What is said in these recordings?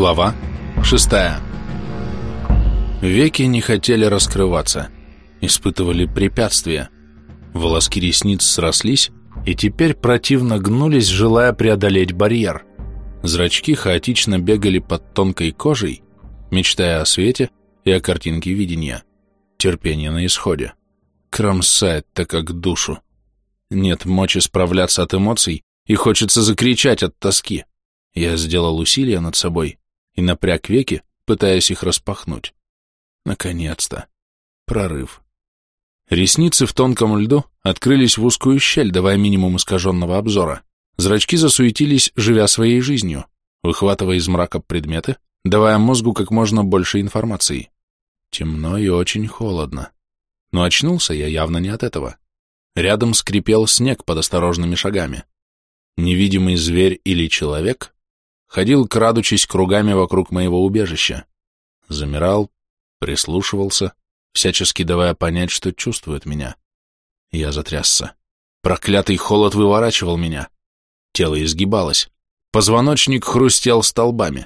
Глава 6. Веки не хотели раскрываться, испытывали препятствия. Волоски ресниц срослись и теперь противно гнулись, желая преодолеть барьер. Зрачки хаотично бегали под тонкой кожей, мечтая о свете и о картинке видения. Терпение на исходе. Кромсает-то как душу. Нет мочи справляться от эмоций, и хочется закричать от тоски. Я сделал усилие над собой и напряг веки, пытаясь их распахнуть. Наконец-то. Прорыв. Ресницы в тонком льду открылись в узкую щель, давая минимум искаженного обзора. Зрачки засуетились, живя своей жизнью, выхватывая из мрака предметы, давая мозгу как можно больше информации. Темно и очень холодно. Но очнулся я явно не от этого. Рядом скрипел снег под осторожными шагами. Невидимый зверь или человек ходил, крадучись кругами вокруг моего убежища. Замирал, прислушивался, всячески давая понять, что чувствует меня. Я затрясся. Проклятый холод выворачивал меня. Тело изгибалось. Позвоночник хрустел столбами.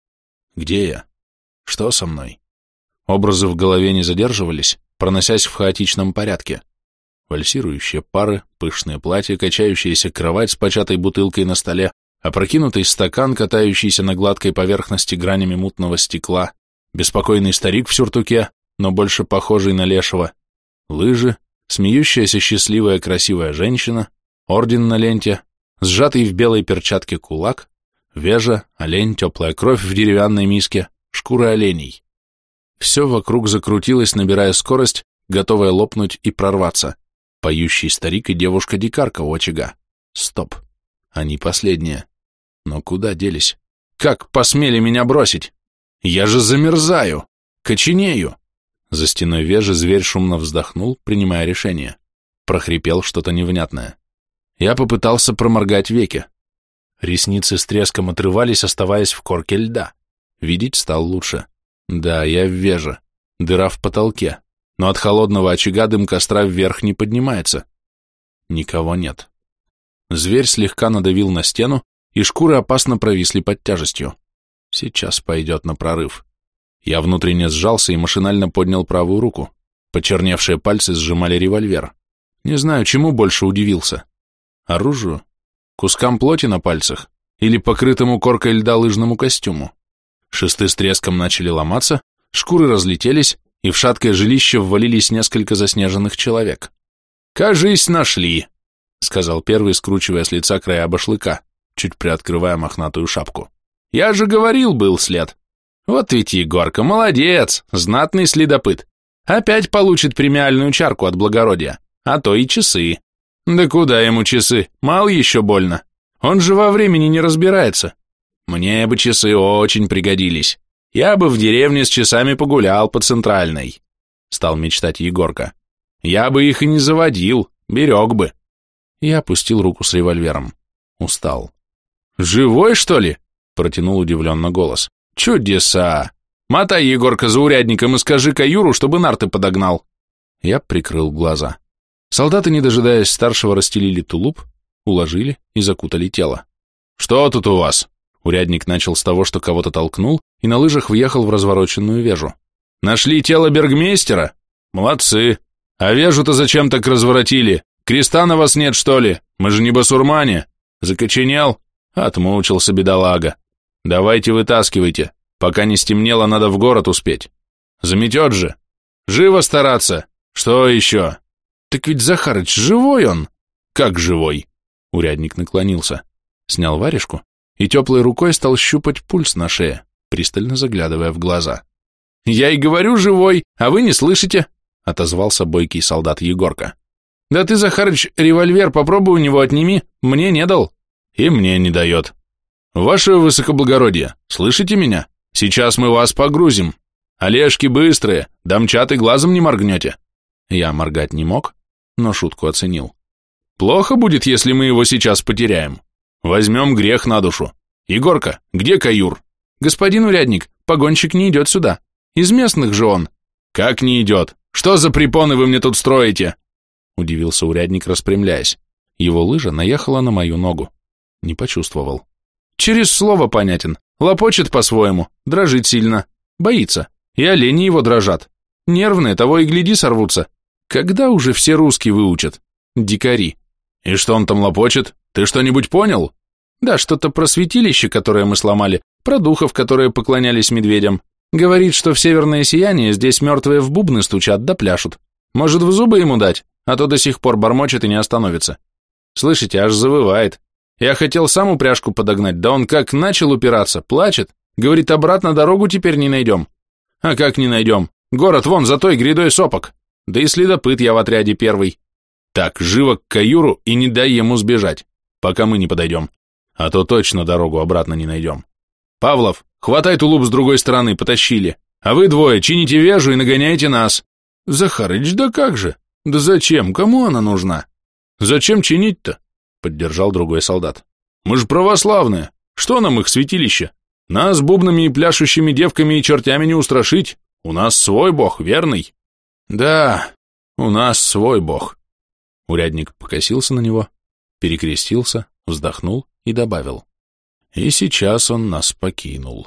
Где я? Что со мной? Образы в голове не задерживались, проносясь в хаотичном порядке. Вальсирующие пары, пышные платья, качающаяся кровать с початой бутылкой на столе, опрокинутый стакан, катающийся на гладкой поверхности гранями мутного стекла, беспокойный старик в сюртуке, но больше похожий на лешего, лыжи, смеющаяся счастливая красивая женщина, орден на ленте, сжатый в белой перчатке кулак, вежа, олень, теплая кровь в деревянной миске, шкуры оленей. Все вокруг закрутилось, набирая скорость, готовая лопнуть и прорваться. Поющий старик и девушка-дикарка у очага. Стоп. Они последние. Но куда делись? Как посмели меня бросить? Я же замерзаю. Коченею. За стеной вежи зверь шумно вздохнул, принимая решение. Прохрипел что-то невнятное. Я попытался проморгать веки. Ресницы с треском отрывались, оставаясь в корке льда. Видеть стал лучше. Да, я в веже. Дыра в потолке. Но от холодного очага дым костра вверх не поднимается. Никого нет. Зверь слегка надавил на стену, и шкуры опасно провисли под тяжестью. Сейчас пойдет на прорыв. Я внутренне сжался и машинально поднял правую руку. Почерневшие пальцы сжимали револьвер. Не знаю, чему больше удивился. Оружию? Кускам плоти на пальцах? Или покрытому коркой льда лыжному костюму? Шесты с треском начали ломаться, шкуры разлетелись, и в шаткое жилище ввалились несколько заснеженных человек. «Кажись, нашли», — сказал первый, скручивая с лица края башлыка, чуть приоткрывая мохнатую шапку. «Я же говорил, был след. Вот ведь Егорка, молодец, знатный следопыт. Опять получит премиальную чарку от благородия, а то и часы. Да куда ему часы, мало еще больно. Он же во времени не разбирается. Мне бы часы очень пригодились. Я бы в деревне с часами погулял по центральной», — стал мечтать Егорка. «Я бы их и не заводил, берег бы». Я опустил руку с револьвером. Устал. «Живой, что ли?» — протянул удивленно голос. «Чудеса! Мотай, Егорка, за урядником и скажи Каюру, чтобы нарты подогнал». Я прикрыл глаза. Солдаты, не дожидаясь старшего, расстелили тулуп, уложили и закутали тело. «Что тут у вас?» Урядник начал с того, что кого-то толкнул, и на лыжах въехал в развороченную вежу. «Нашли тело бергмейстера? Молодцы! А вежу-то зачем так разворотили? Креста на вас нет, что ли? Мы же не басурмане! Закоченел? Отмучился бедолага. Давайте вытаскивайте. Пока не стемнело, надо в город успеть. Заметет же. Живо стараться. Что еще? Так ведь Захарыч живой он!» «Как живой?» Урядник наклонился, снял варежку и теплой рукой стал щупать пульс на шее, пристально заглядывая в глаза. «Я и говорю, живой, а вы не слышите», — отозвался бойкий солдат Егорка. «Да ты, Захарыч, револьвер попробуй у него отними, мне не дал». «И мне не дает. Ваше высокоблагородие, слышите меня? Сейчас мы вас погрузим. Олежки быстрые, домчат и глазом не моргнете». Я моргать не мог, но шутку оценил. «Плохо будет, если мы его сейчас потеряем. Возьмем грех на душу. Егорка, где Каюр?» «Господин урядник, погонщик не идет сюда. Из местных же он». «Как не идет? Что за препоны вы мне тут строите?» Удивился урядник, распрямляясь. Его лыжа наехала на мою ногу. Не почувствовал. Через слово понятен. Лопочет по-своему, дрожит сильно, боится. И олени его дрожат. Нервные, того и гляди, сорвутся. Когда уже все русские выучат? Дикари. И что он там лопочет? Ты что-нибудь понял? Да, что-то про святилище, которое мы сломали, про духов, которые поклонялись медведям. Говорит, что в северное сияние здесь мертвые в бубны стучат да пляшут. Может, в зубы ему дать, а то до сих пор бормочет и не остановится. Слышите, аж завывает. Я хотел сам упряжку подогнать, да он как начал упираться, плачет. Говорит, обратно дорогу теперь не найдем. А как не найдем? Город вон за той грядой сопок. Да и следопыт я в отряде первый. Так, живо к каюру и не дай ему сбежать, пока мы не подойдем. А то точно дорогу обратно не найдем. Павлов, хватай тулуп с другой стороны, потащили. А вы двое чините вежу и нагоняйте нас. Захарыч, да как же? Да зачем? Кому она нужна? Зачем чинить-то? Поддержал другой солдат. Мы же православные. Что нам их святилище? Нас бубнами и пляшущими девками и чертями не устрашить. У нас свой бог, верный. Да, у нас свой бог. Урядник покосился на него, перекрестился, вздохнул и добавил. И сейчас он нас покинул.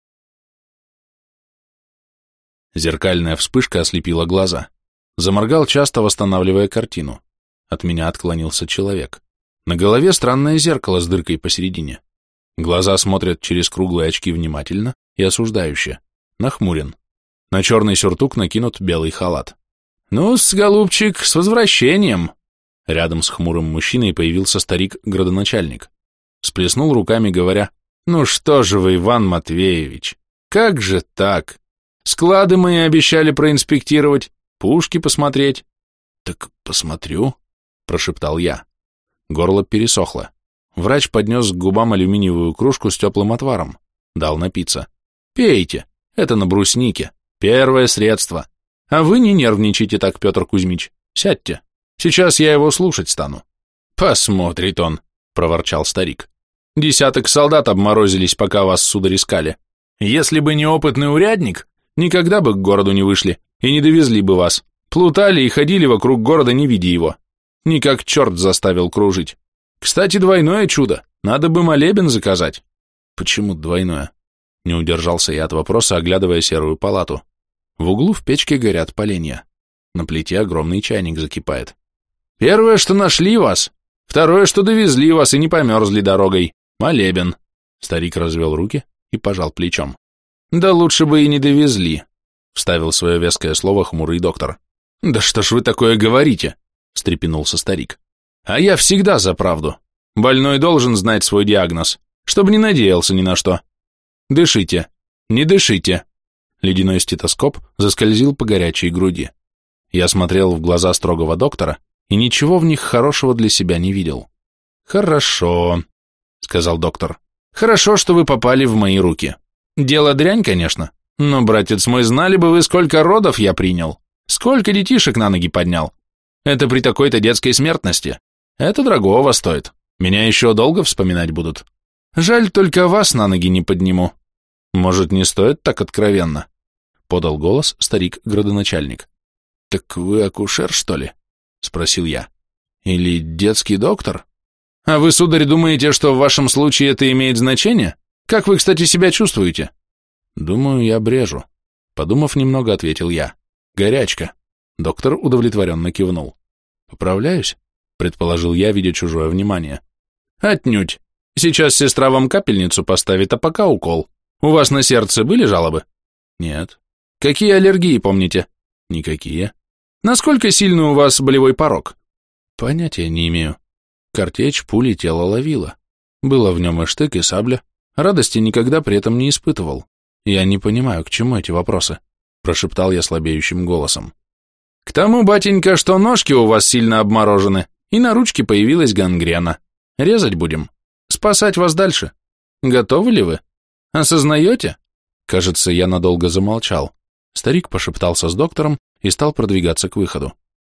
Зеркальная вспышка ослепила глаза. Заморгал часто, восстанавливая картину. От меня отклонился человек. На голове странное зеркало с дыркой посередине. Глаза смотрят через круглые очки внимательно и осуждающе. Нахмурен. На черный сюртук накинут белый халат. «Ну-с, голубчик, с возвращением!» Рядом с хмурым мужчиной появился старик-градоначальник. Сплеснул руками, говоря, «Ну что же вы, Иван Матвеевич, как же так? Склады мои обещали проинспектировать, пушки посмотреть». «Так посмотрю», — прошептал я. Горло пересохло. Врач поднес к губам алюминиевую кружку с теплым отваром. Дал напиться. «Пейте, это на бруснике, первое средство. А вы не нервничайте так, Петр Кузьмич, сядьте, сейчас я его слушать стану». «Посмотрит он», — проворчал старик. «Десяток солдат обморозились, пока вас, сударь, искали. Если бы не опытный урядник, никогда бы к городу не вышли и не довезли бы вас. Плутали и ходили вокруг города, не видя его. Никак черт заставил кружить. Кстати, двойное чудо, надо бы молебен заказать». «Почему двойное?» Не удержался я от вопроса, оглядывая серую палату. В углу в печке горят поленья. На плите огромный чайник закипает. «Первое, что нашли вас. Второе, что довезли вас и не померзли дорогой. Молебен». Старик развел руки и пожал плечом. «Да лучше бы и не довезли», — вставил свое веское слово хмурый доктор. «Да что ж вы такое говорите?» — встрепенулся старик. «А я всегда за правду. Больной должен знать свой диагноз, чтобы не надеялся ни на что. Дышите, не дышите». Ледяной стетоскоп заскользил по горячей груди. Я смотрел в глаза строгого доктора и ничего в них хорошего для себя не видел. «Хорошо», — сказал доктор. «Хорошо, что вы попали в мои руки. Дело дрянь, конечно, но, братец мой, знали бы вы, сколько родов я принял, сколько детишек на ноги поднял. Это при такой-то детской смертности. Это дорогого стоит. Меня еще долго вспоминать будут. Жаль, только вас на ноги не подниму. Может, не стоит так откровенно?» — подал голос старик-градоначальник. «Так вы акушер, что ли?» — спросил я. «Или детский доктор? А вы, сударь, думаете, что в вашем случае это имеет значение? Как вы, кстати, себя чувствуете?» «Думаю, я брежу», — подумав немного, ответил я. «Горячка». Доктор удовлетворенно кивнул. «Поправляюсь?» — предположил я, видя чужое внимание. «Отнюдь. Сейчас сестра вам капельницу поставит, а пока укол. У вас на сердце были жалобы?» «Нет». «Какие аллергии помните?» «Никакие». «Насколько сильный у вас болевой порог?» «Понятия не имею. Картечь пули тело ловила. Было в нем и штык, и сабля. Радости никогда при этом не испытывал. Я не понимаю, к чему эти вопросы», — прошептал я слабеющим голосом. «К тому, батенька, что ножки у вас сильно обморожены, и на ручке появилась гангрена. Резать будем. Спасать вас дальше. Готовы ли вы? Осознаете?» Кажется, я надолго замолчал. Старик пошептался с доктором и стал продвигаться к выходу.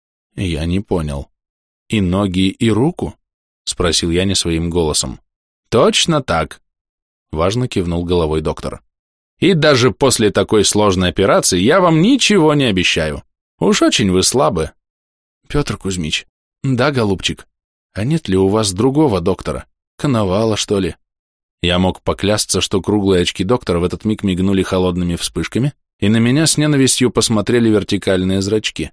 Я не понял. «И ноги, и руку?» — спросил я не своим голосом. «Точно так», — важно кивнул головой доктор. «И даже после такой сложной операции я вам ничего не обещаю. Уж очень вы слабы». «Петр Кузьмич, да, голубчик, а нет ли у вас другого доктора? Коновала, что ли?» Я мог поклясться, что круглые очки доктора в этот миг мигнули холодными вспышками, и на меня с ненавистью посмотрели вертикальные зрачки.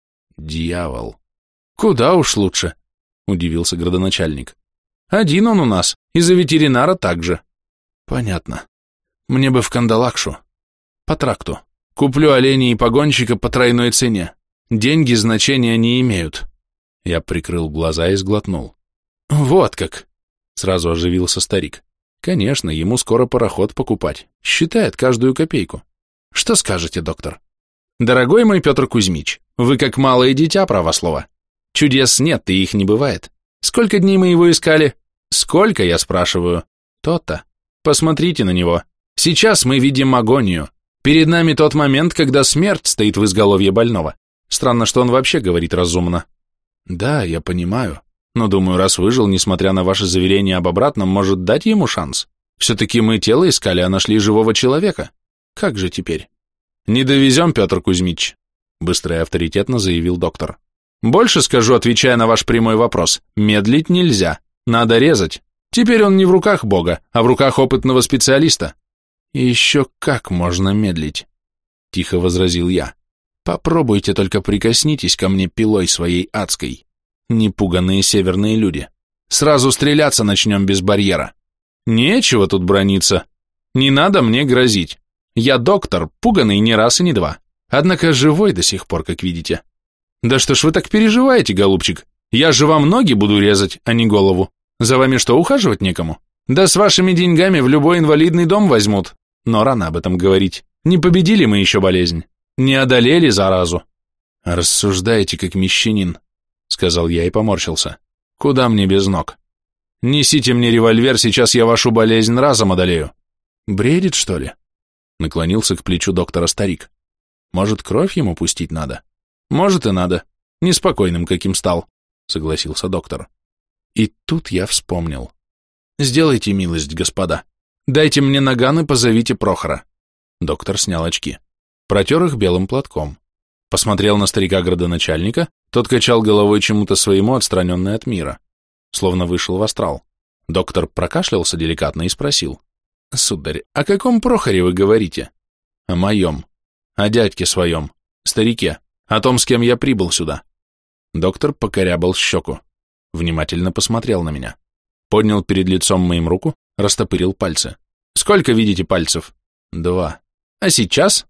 Дьявол. Куда уж лучше, удивился градоначальник. Один он у нас, и за ветеринара также. Понятно. Мне бы в Кандалакшу. По тракту. Куплю оленей и погонщика по тройной цене. Деньги значения не имеют. Я прикрыл глаза и сглотнул. Вот как! Сразу оживился старик. Конечно, ему скоро пароход покупать. Считает каждую копейку. Что скажете, доктор? Дорогой мой Петр Кузьмич, вы как малое дитя, право слово. Чудес нет, и их не бывает. Сколько дней мы его искали? Сколько, я спрашиваю? То-то. Посмотрите на него. Сейчас мы видим агонию. Перед нами тот момент, когда смерть стоит в изголовье больного. Странно, что он вообще говорит разумно. Да, я понимаю. Но, думаю, раз выжил, несмотря на ваше заверение об обратном, может дать ему шанс. Все-таки мы тело искали, а нашли живого человека. Как же теперь? Не довезем, Петр Кузьмич, быстро и авторитетно заявил доктор. Больше скажу, отвечая на ваш прямой вопрос. Медлить нельзя. Надо резать. Теперь он не в руках Бога, а в руках опытного специалиста. И еще как можно медлить? Тихо возразил я. Попробуйте только прикоснитесь ко мне пилой своей адской. Непуганные северные люди. Сразу стреляться начнем без барьера. Нечего тут браниться. Не надо мне грозить. Я доктор, пуганый не раз и не два. Однако живой до сих пор, как видите. Да что ж вы так переживаете, голубчик? Я же вам ноги буду резать, а не голову. За вами что, ухаживать некому? Да с вашими деньгами в любой инвалидный дом возьмут. Но рано об этом говорить. Не победили мы еще болезнь. Не одолели заразу. Рассуждаете, как мещанин, сказал я и поморщился. Куда мне без ног? Несите мне револьвер, сейчас я вашу болезнь разом одолею. Бредит, что ли? Наклонился к плечу доктора старик. Может, кровь ему пустить надо? Может и надо. Неспокойным каким стал, согласился доктор. И тут я вспомнил. Сделайте милость, господа. Дайте мне наган и позовите Прохора. Доктор снял очки. Протер их белым платком. Посмотрел на старика градоначальника, тот качал головой чему-то своему, отстраненный от мира. Словно вышел в астрал. Доктор прокашлялся деликатно и спросил. Сударь, о каком Прохоре вы говорите? О моем. О дядьке своем. Старике. О том, с кем я прибыл сюда. Доктор покорябал щеку. Внимательно посмотрел на меня. Поднял перед лицом моим руку, растопырил пальцы. Сколько видите пальцев? 2. А сейчас?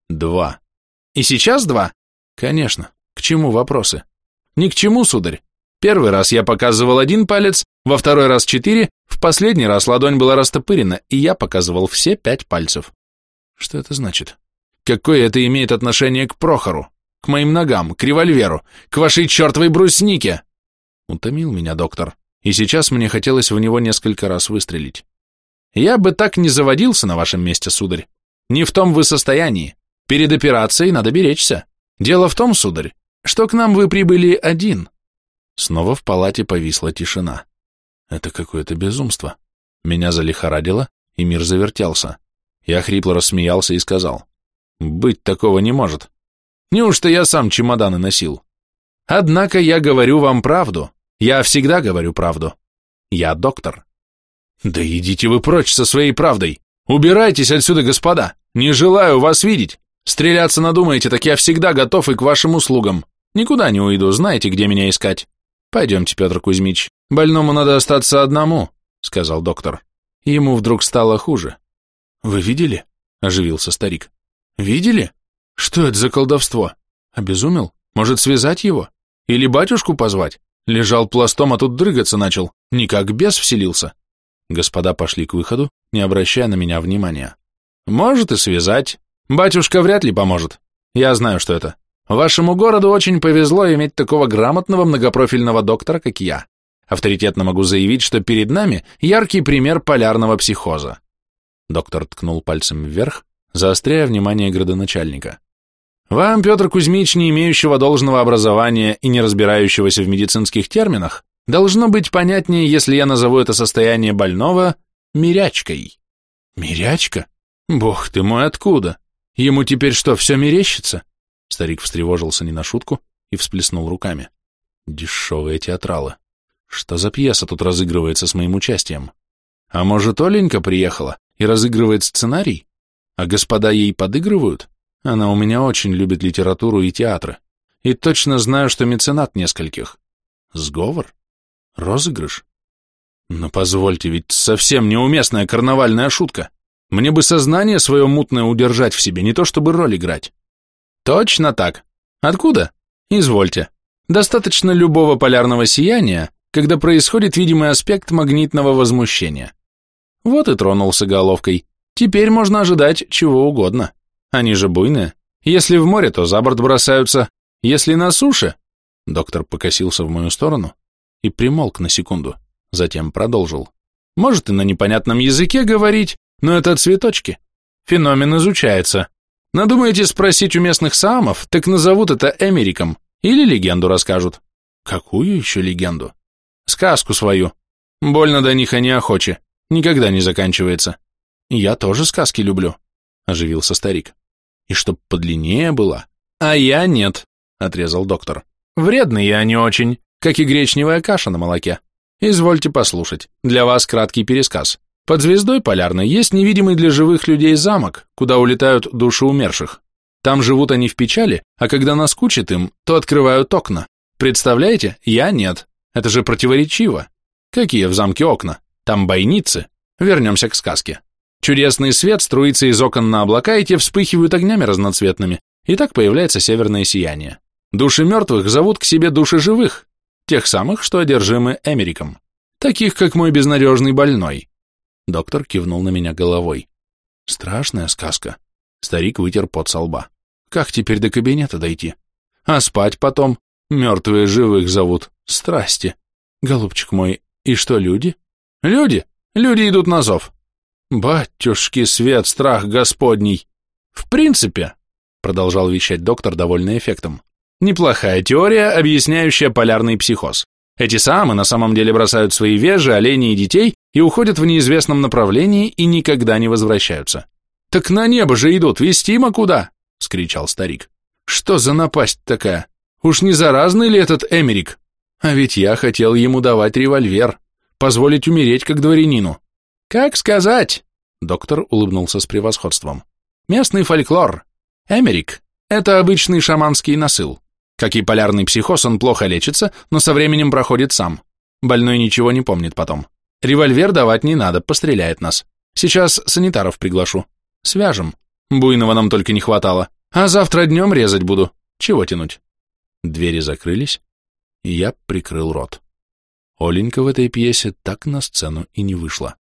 2. И сейчас 2? Конечно. К чему вопросы? Ни к чему, сударь. Первый раз я показывал 1 палец, во второй раз 4, в последний раз ладонь была растопырена, и я показывал все 5 пальцев. Что это значит? Какое это имеет отношение к Прохору? К моим ногам, к револьверу, к вашей чертовой бруснике? Утомил меня доктор, и сейчас мне хотелось в него несколько раз выстрелить. Я бы так не заводился на вашем месте, сударь. Не в том вы состоянии. Перед операцией надо беречься. Дело в том, сударь, что к нам вы прибыли один. Снова в палате повисла тишина. Это какое-то безумство. Меня залихорадило, и мир завертелся. Я хрипло рассмеялся и сказал. Быть такого не может. Неужто я сам чемоданы носил? Однако я говорю вам правду. Я всегда говорю правду. Я доктор. Да идите вы прочь со своей правдой. Убирайтесь отсюда, господа. Не желаю вас видеть. Стреляться надумаете, так я всегда готов и к вашим услугам. Никуда не уйду, знаете, где меня искать. Пойдемте, Петр Кузьмич. Больному надо остаться одному, сказал доктор. Ему вдруг стало хуже. Вы видели? Оживился старик. Видели? Что это за колдовство? Обезумел? Может, связать его? Или батюшку позвать? Лежал пластом, а тут дрыгаться начал. Никак бес вселился. Господа пошли к выходу, не обращая на меня внимания. Может и связать. Батюшка вряд ли поможет. Я знаю, что это. Вашему городу очень повезло иметь такого грамотного многопрофильного доктора, как я. Авторитетно могу заявить, что перед нами яркий пример полярного психоза. Доктор ткнул пальцем вверх, заостряя внимание градоначальника. Вам, Петр Кузьмич, не имеющего должного образования и не разбирающегося в медицинских терминах, должно быть понятнее, если я назову это состояние больного мирячкой. Мирячка? Бог ты мой, откуда? Ему теперь что, все мерещится? Старик встревожился не на шутку и всплеснул руками. Дешевые театралы. Что за пьеса тут разыгрывается с моим участием? А может, Оленька приехала и разыгрывает сценарий? А господа ей подыгрывают? Она у меня очень любит литературу и театры. И точно знаю, что меценат нескольких. Сговор? Розыгрыш? Но позвольте, ведь совсем неуместная карнавальная шутка. Мне бы сознание свое мутное удержать в себе, не то чтобы роль играть. Точно так. Откуда? Извольте. Достаточно любого полярного сияния, когда происходит видимый аспект магнитного возмущения. Вот и тронулся головкой. Теперь можно ожидать чего угодно. Они же буйные. Если в море, то за борт бросаются. Если на суше... Доктор покосился в мою сторону и примолк на секунду, затем продолжил. Может и на непонятном языке говорить, но это цветочки. Феномен изучается. Надумаете спросить у местных саамов, так назовут это эмериком. Или легенду расскажут. Какую еще легенду? Сказку свою. Больно до них они охочи. Никогда не заканчивается. Я тоже сказки люблю, оживился старик. И чтоб подлиннее было. А я нет, отрезал доктор. Вредные они очень, как и гречневая каша на молоке. Извольте послушать. Для вас краткий пересказ. Под звездой полярной есть невидимый для живых людей замок, куда улетают души умерших. Там живут они в печали, а когда наскучит им, то открывают окна. Представляете? Я нет. Это же противоречиво. Какие в замке окна? Там бойницы. Вернемся к сказке. Чудесный свет струится из окон на облака, и те вспыхивают огнями разноцветными, и так появляется северное сияние. Души мертвых зовут к себе души живых, тех самых, что одержимы эмериком. Таких, как мой безнадежный больной. Доктор кивнул на меня головой. Страшная сказка. Старик вытер пот со лба. Как теперь до кабинета дойти? А спать потом? Мертвые живых зовут. Страсти. Голубчик мой, и что, люди? Люди? Люди идут на зов. Батюшки, свет, страх Господний. В принципе, продолжал вещать доктор, довольный эффектом, неплохая теория, объясняющая полярный психоз. Эти самы на самом деле бросают свои вежи, оленей и детей и уходят в неизвестном направлении и никогда не возвращаются. «Так на небо же идут, вестимо куда?» — вскричал старик. «Что за напасть такая? Уж не заразный ли этот эмерик? А ведь я хотел ему давать револьвер, позволить умереть как дворянину». «Как сказать?» — доктор улыбнулся с превосходством. «Местный фольклор. Эмерик — это обычный шаманский насыл. Как и полярный психоз, он плохо лечится, но со временем проходит сам. Больной ничего не помнит потом. Револьвер давать не надо, постреляет нас. Сейчас санитаров приглашу. Свяжем. Буйного нам только не хватало. А завтра днем резать буду. Чего тянуть?» Двери закрылись, и я прикрыл рот. Оленька в этой пьесе так на сцену и не вышла.